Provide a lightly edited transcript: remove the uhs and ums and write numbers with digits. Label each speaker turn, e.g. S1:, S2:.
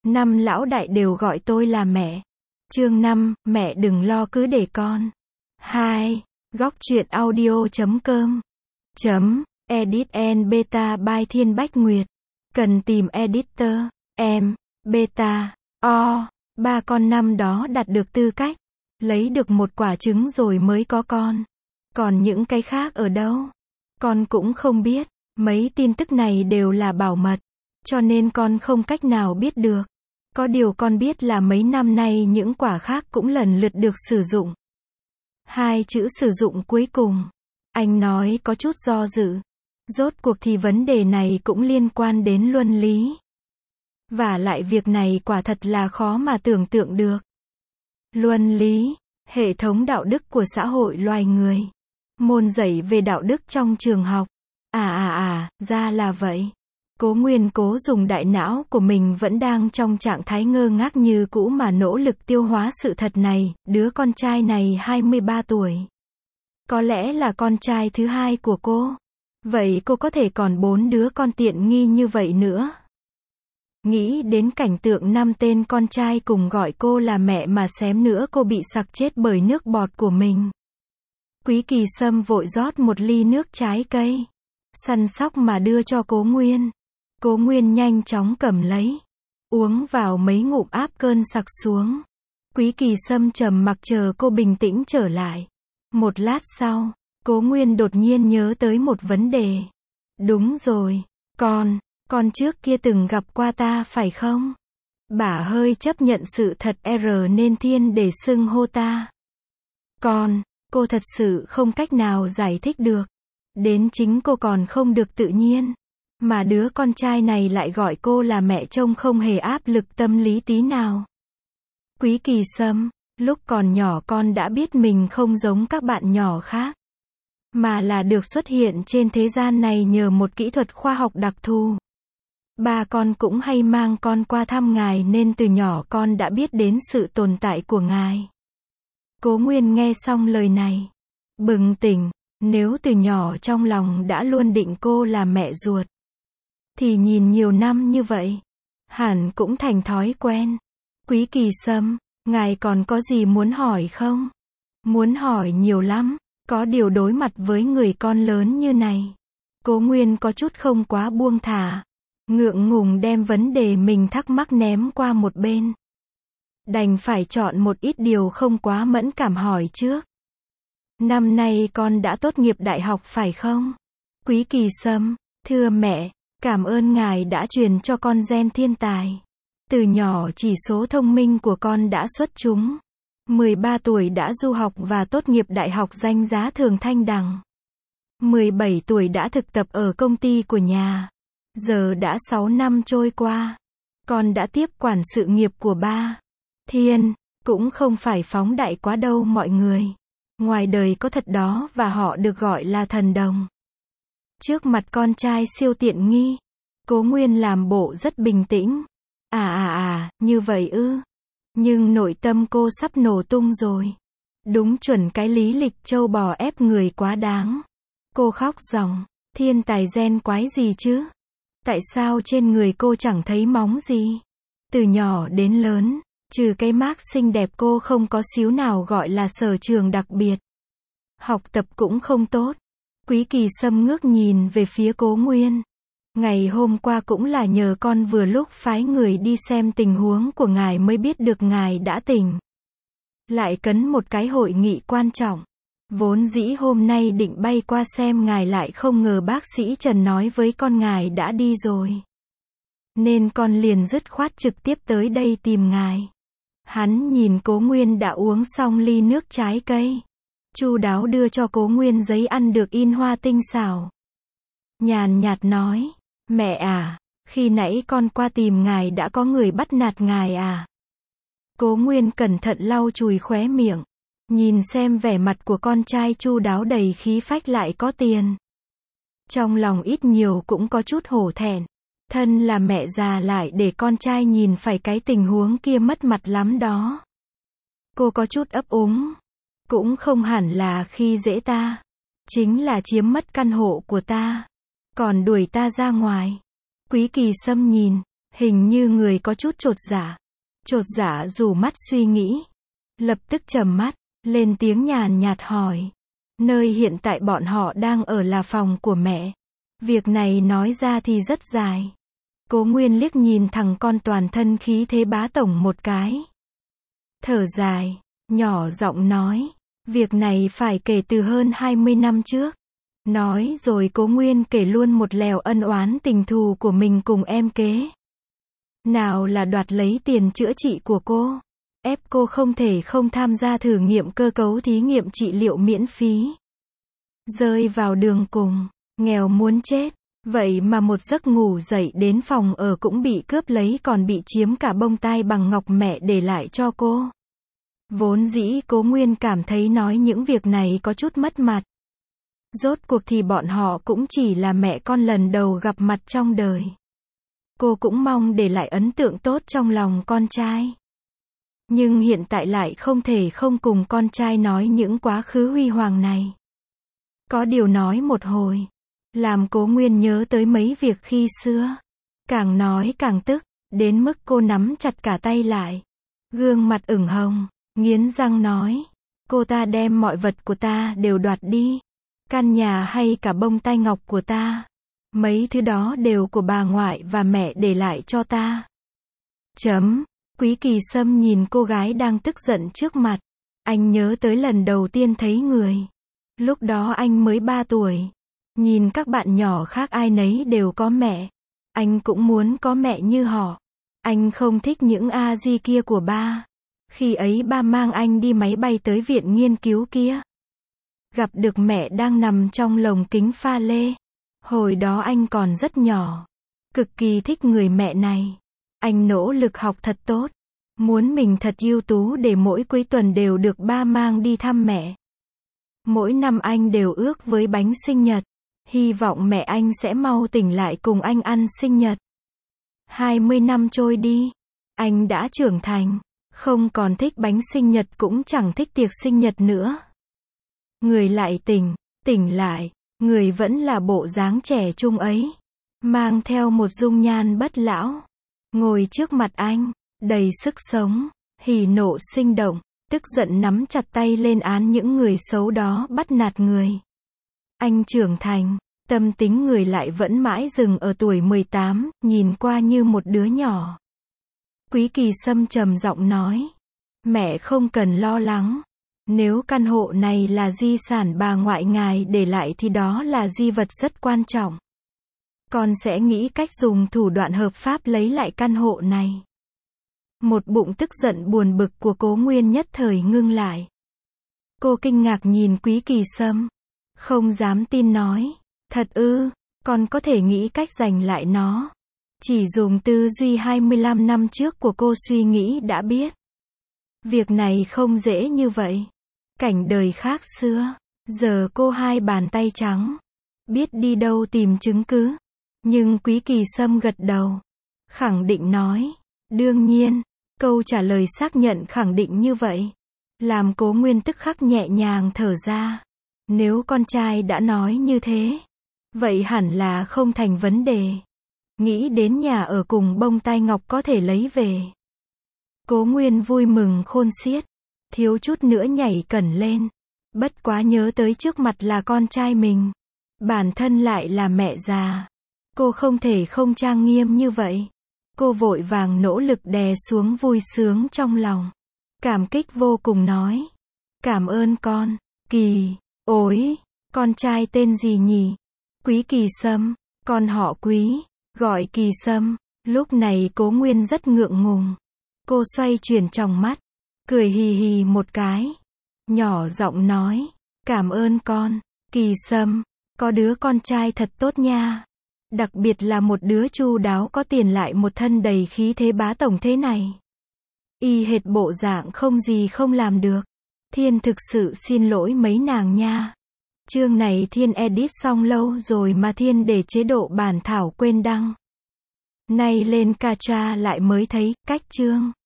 S1: Năm lão đại đều gọi tôi là mẹ. Chương 5, mẹ đừng lo cứ để con. 2. Góc truyện audio.com Edit and Beta by Thiên Bách Nguyệt. Cần tìm editor, em, beta, ba con năm đó đạt được tư cách, lấy được một quả trứng rồi mới có con. Còn những cái khác ở đâu? Con cũng không biết, mấy tin tức này đều là bảo mật, cho nên con không cách nào biết được. Có điều con biết là mấy năm nay những quả khác cũng lần lượt được sử dụng. Hai chữ sử dụng cuối cùng, anh nói có chút do dự. Rốt cuộc thì vấn đề này cũng liên quan đến luân lý. Và lại việc này quả thật là khó mà tưởng tượng được. Luân lý, hệ thống đạo đức của xã hội loài người. Môn dạy về đạo đức trong trường học. Ra là vậy. Cố Nguyên cố dùng đại não của mình vẫn đang trong trạng thái ngơ ngác như cũ mà nỗ lực tiêu hóa sự thật này, đứa con trai này 23 tuổi. Có lẽ là con trai thứ hai của cô. Vậy cô có thể còn 4 đứa con tiện nghi như vậy nữa. Nghĩ đến cảnh tượng 5 tên con trai cùng gọi cô là mẹ mà xém nữa cô bị sặc chết bởi nước bọt của mình. Quý Kỳ Sâm vội rót một ly nước trái cây, săn sóc mà đưa cho Cố Nguyên. Cố Nguyên nhanh chóng cầm lấy, uống vào mấy ngụm áp cơn sặc xuống. Quý Kỳ Sâm trầm mặc chờ cô bình tĩnh trở lại. Một lát sau, Cố Nguyên đột nhiên nhớ tới một vấn đề. Đúng rồi, con trước kia từng gặp qua ta phải không? Bả hơi chấp nhận sự thật nên thiên để xưng hô ta. Cô thật sự không cách nào giải thích được. Đến chính cô còn không được tự nhiên. Mà đứa con trai này lại gọi cô là mẹ trông không hề áp lực tâm lý tí nào. Quý Kỳ Sâm, lúc còn nhỏ con đã biết mình không giống các bạn nhỏ khác. Mà là được xuất hiện trên thế gian này nhờ một kỹ thuật khoa học đặc thù. Ba con cũng hay mang con qua thăm ngài nên từ nhỏ con đã biết đến sự tồn tại của ngài. Cố Nguyên nghe xong lời này, bừng tỉnh, nếu từ nhỏ trong lòng đã luôn định cô là mẹ ruột, thì nhìn nhiều năm như vậy, hẳn cũng thành thói quen. Quý Kỳ Sâm, ngài còn có gì muốn hỏi không? Muốn hỏi nhiều lắm, có điều đối mặt với người con lớn như này. Cố Nguyên có chút không quá buông thả, ngượng ngùng đem vấn đề mình thắc mắc ném qua một bên. Đành phải chọn một ít điều không quá mẫn cảm hỏi trước. Năm nay con đã tốt nghiệp đại học phải không? Quý Kỳ Sâm, thưa mẹ, cảm ơn ngài đã truyền cho con gen thiên tài. Từ nhỏ chỉ số thông minh của con đã xuất chúng. 13 tuổi đã du học và tốt nghiệp đại học danh giá Thường Thanh Đằng. 17 tuổi đã thực tập ở công ty của nhà. Giờ đã 6 năm trôi qua. Con đã tiếp quản sự nghiệp của ba. Thiên, cũng không phải phóng đại quá đâu mọi người. Ngoài đời có thật đó và họ được gọi là thần đồng. Trước mặt con trai siêu tiện nghi, Cố Nguyên làm bộ rất bình tĩnh. Như vậy ư. Nhưng nội tâm cô sắp nổ tung rồi. Đúng chuẩn cái lý lịch trâu bò ép người quá đáng. Cô khóc ròng, thiên tài gen quái gì chứ? Tại sao trên người cô chẳng thấy móng gì? Từ nhỏ đến lớn, trừ cái mác xinh đẹp cô không có xíu nào gọi là sở trường đặc biệt. Học tập cũng không tốt. Quý Kỳ Sâm ngước nhìn về phía Cố Nguyên. Ngày hôm qua cũng là nhờ con vừa lúc phái người đi xem tình huống của ngài mới biết được ngài đã tỉnh. Lại cấn một cái hội nghị quan trọng. Vốn dĩ hôm nay định bay qua xem ngài lại không ngờ bác sĩ Trần nói với con ngài đã đi rồi. Nên con liền dứt khoát trực tiếp tới đây tìm ngài. Hắn nhìn Cố Nguyên đã uống xong ly nước trái cây. Chu đáo đưa cho Cố Nguyên giấy ăn được in hoa tinh xảo. Nhàn nhạt nói, mẹ à, khi nãy con qua tìm ngài đã có người bắt nạt ngài à? Cố Nguyên cẩn thận lau chùi khóe miệng. Nhìn xem vẻ mặt của con trai chu đáo đầy khí phách lại có tiền. Trong lòng ít nhiều cũng có chút hổ thẹn. Thân là mẹ già lại để con trai nhìn phải cái tình huống kia mất mặt lắm đó. Cô có chút ấp úng. Cũng không hẳn là khi dễ ta. Chính là chiếm mất căn hộ của ta. Còn đuổi ta ra ngoài. Quý Kỳ Sâm nhìn, Hình như người có chút chột dạ rủ mắt suy nghĩ. Lập tức trầm mắt, lên tiếng nhàn nhạt hỏi. Nơi hiện tại bọn họ đang ở là phòng của mẹ. Việc này nói ra thì rất dài. Cố Nguyên liếc nhìn thằng con toàn thân khí thế bá tổng một cái. Thở dài, nhỏ giọng nói. Việc này phải kể từ hơn 20 năm trước. Nói rồi Cố Nguyên kể luôn một lèo ân oán tình thù của mình cùng em kế. Nào là đoạt lấy tiền chữa trị của cô, ép cô không thể không tham gia thử nghiệm cơ cấu thí nghiệm trị liệu miễn phí. Rơi vào đường cùng, nghèo muốn chết. Vậy mà một giấc ngủ dậy đến phòng ở cũng bị cướp lấy, còn bị chiếm cả bông tai bằng ngọc mẹ để lại cho cô. Vốn dĩ Cố Nguyên cảm thấy nói những việc này có chút mất mặt. Rốt cuộc thì bọn họ cũng chỉ là mẹ con lần đầu gặp mặt trong đời. Cô cũng mong để lại ấn tượng tốt trong lòng con trai. Nhưng hiện tại lại không thể không cùng con trai nói những quá khứ huy hoàng này. Có điều nói một hồi, làm Cố Nguyên nhớ tới mấy việc khi xưa. Càng nói càng tức, đến mức cô nắm chặt cả tay lại. Gương mặt ửng hồng, nghiến răng nói. Cô ta đem mọi vật của ta đều đoạt đi. Căn nhà hay cả bông tai ngọc của ta. Mấy thứ đó đều của bà ngoại và mẹ để lại cho ta. Quý Kỳ Sâm nhìn cô gái đang tức giận trước mặt. Anh nhớ tới lần đầu tiên thấy người. Lúc đó anh mới 3 tuổi. Nhìn các bạn nhỏ khác ai nấy đều có mẹ. Anh cũng muốn có mẹ như họ. Anh không thích những A-di kia của ba. Khi ấy ba mang anh đi máy bay tới viện nghiên cứu kia. Gặp được mẹ đang nằm trong lồng kính pha lê. Hồi đó anh còn rất nhỏ. Cực kỳ thích người mẹ này. Anh nỗ lực học thật tốt. Muốn mình thật ưu tú để mỗi cuối tuần đều được ba mang đi thăm mẹ. Mỗi năm anh đều ước với bánh sinh nhật. Hy vọng mẹ anh sẽ mau tỉnh lại cùng anh ăn sinh nhật. 20 năm trôi đi. Anh đã trưởng thành. Không còn thích bánh sinh nhật cũng chẳng thích tiệc sinh nhật nữa. Người lại tỉnh lại. Người vẫn là bộ dáng trẻ trung ấy. Mang theo một dung nhan bất lão. Ngồi trước mặt anh, đầy sức sống, hỉ nộ sinh động, tức giận nắm chặt tay lên án những người xấu đó bắt nạt người. Anh trưởng thành, tâm tính người lại vẫn mãi dừng ở tuổi 18, nhìn qua như một đứa nhỏ. Quý Kỳ Sâm trầm giọng nói. Mẹ không cần lo lắng. Nếu căn hộ này là di sản bà ngoại ngài để lại thì đó là di vật rất quan trọng. Con sẽ nghĩ cách dùng thủ đoạn hợp pháp lấy lại căn hộ này. Một bụng tức giận buồn bực của Cố Nguyên nhất thời ngưng lại. Cô kinh ngạc nhìn Quý Kỳ Sâm. Không dám tin nói. Thật ư, con có thể nghĩ cách giành lại nó. Chỉ dùng tư duy 25 năm trước của cô suy nghĩ đã biết. Việc này không dễ như vậy. Cảnh đời khác xưa. Giờ cô hai bàn tay trắng. Biết đi đâu tìm chứng cứ. Nhưng Quý Kỳ Sâm gật đầu. Khẳng định nói. Đương nhiên. Câu trả lời xác nhận khẳng định như vậy. Làm Cố Nguyên tức khắc nhẹ nhàng thở ra. Nếu con trai đã nói như thế. Vậy hẳn là không thành vấn đề. Nghĩ đến nhà ở cùng bông tai ngọc có thể lấy về. Cố Nguyên vui mừng khôn xiết. Thiếu chút nữa nhảy cẩn lên. Bất quá nhớ tới trước mặt là con trai mình. Bản thân lại là mẹ già. Cô không thể không trang nghiêm như vậy. Cô vội vàng nỗ lực đè xuống vui sướng trong lòng. Cảm kích vô cùng nói. Cảm ơn con. Kỳ. Ôi, con trai tên gì nhỉ? Quý Kỳ Sâm. Con họ Quý. Gọi Kỳ Sâm. Lúc này Cố Nguyên rất ngượng ngùng. Cô xoay chuyển tròng mắt. Cười hì hì một cái. Nhỏ giọng nói. Cảm ơn con. Kỳ Sâm. Có đứa con trai thật tốt nha. Đặc biệt là một đứa chu đáo có tiền lại một thân đầy khí thế bá tổng thế này. Y hệt bộ dạng không gì không làm được. Thiên thực sự xin lỗi mấy nàng nha. Chương này Thiên edit xong lâu rồi mà Thiên để chế độ bản thảo quên đăng. Nay lên Kacha lại mới thấy, cách chương.